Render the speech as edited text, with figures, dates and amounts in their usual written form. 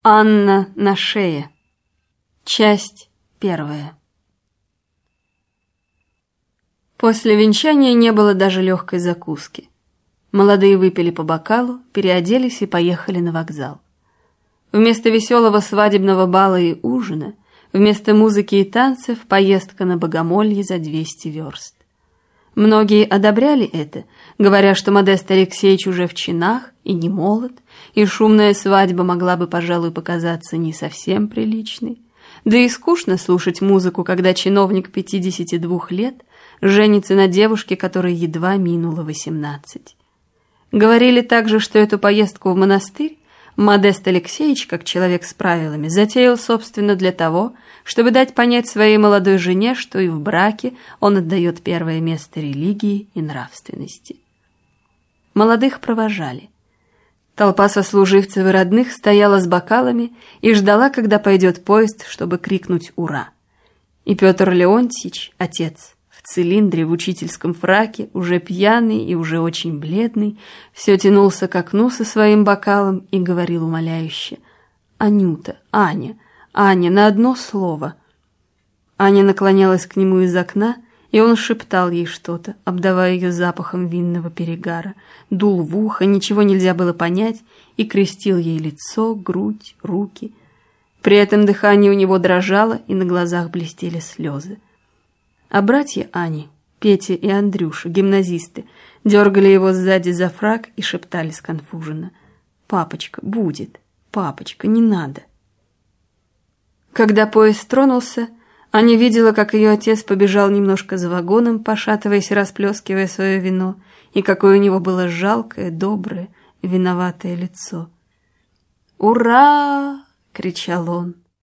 Анна на шее. Часть 1. После венчания не было даже легкой закуски. Молодые выпили по бокалу, переоделись и поехали на вокзал. Вместо веселого свадебного бала и ужина, вместо музыки и танцев, поездка на Богомолье за 200 верст. Многие одобряли это, говоря, что Модест Алексеевич уже в чинах и не молод, и шумная свадьба могла бы, пожалуй, показаться не совсем приличной. Да и скучно слушать музыку, когда чиновник 52 лет женится на девушке, которой едва минуло 18. Говорили также, что эту поездку в монастырь Модест Алексеевич, как человек с правилами, затеял, собственно, для того, чтобы дать понять своей молодой жене, что и в браке он отдает первое место религии и нравственности. Молодых провожали. Толпа сослуживцев и родных стояла с бокалами и ждала, когда пойдет поезд, чтобы крикнуть «Ура!». И Петр Леонтьевич, отец, в цилиндре, в учительском фраке, уже пьяный и уже очень бледный, все тянулся к окну со своим бокалом и говорил умоляюще: «Анюта, Аня, на одно слово». Аня наклонялась к нему из окна, и он шептал ей что-то, обдавая ее запахом винного перегара, дул в ухо, ничего нельзя было понять, и крестил ей лицо, грудь, руки. При этом дыхание у него дрожало, и на глазах блестели слезы. А братья Ани, Петя и Андрюша, гимназисты, дергали его сзади за фрак и шептали сконфуженно: «Папочка, будет, папочка, не надо». Когда поезд тронулся, Аня видела, как ее отец побежал немножко за вагоном, пошатываясь и расплескивая свое вино, и какое у него было жалкое, доброе, виноватое лицо. «Ура!» — кричал он.